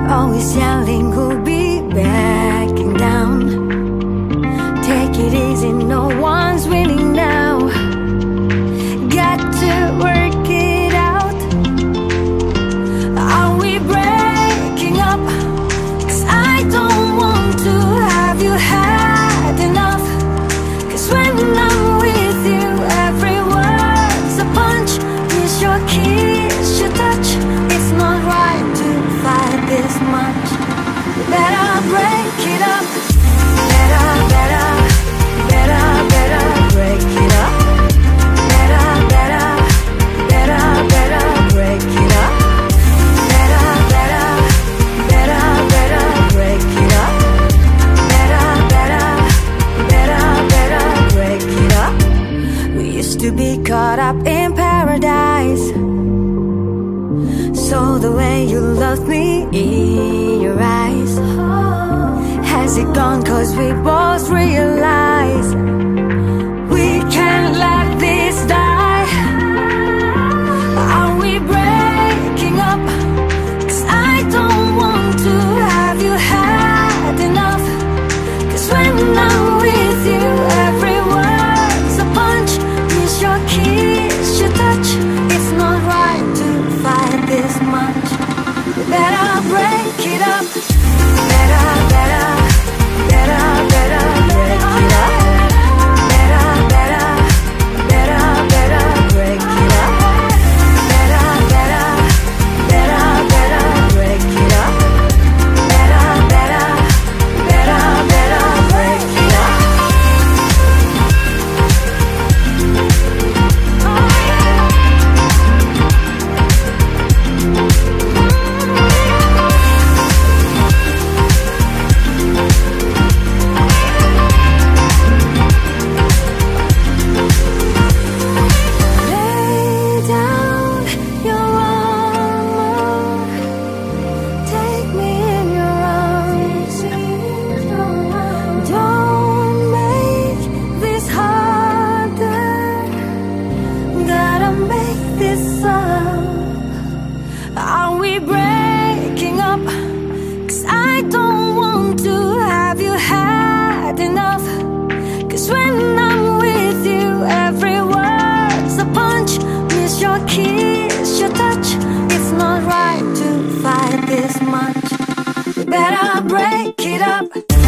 Always yelling, who'll be backing down? Take it easy, no one's winning now. Got to work it out. Are we breaking up? 'Cause I don't want to have you had enough. 'Cause when I'm with you, every word's a punch. Miss your kiss, your touch. It's not right to fight this much. Better break it up. Better break it up. Better break it up. Better break it up. Better break it up. We used to be caught up in paradise. So the way you loved me in your eyes, has it gone? 'Cause we both realize we can't let this die. Are we breaking up? 'Cause I don't want to have you had enough. 'Cause when I'm with you, every word's a punch. Miss your kiss, your touch. It's not right to fight this much. Better break it up. Better break it up. Better break it up. Better break it up. Better break it up. Are we breaking up? 'Cause I don't want to have you had enough. 'Cause when I'm with you, every word's a punch. Miss your kiss, your touch. It's not right to fight this much. Better break it up.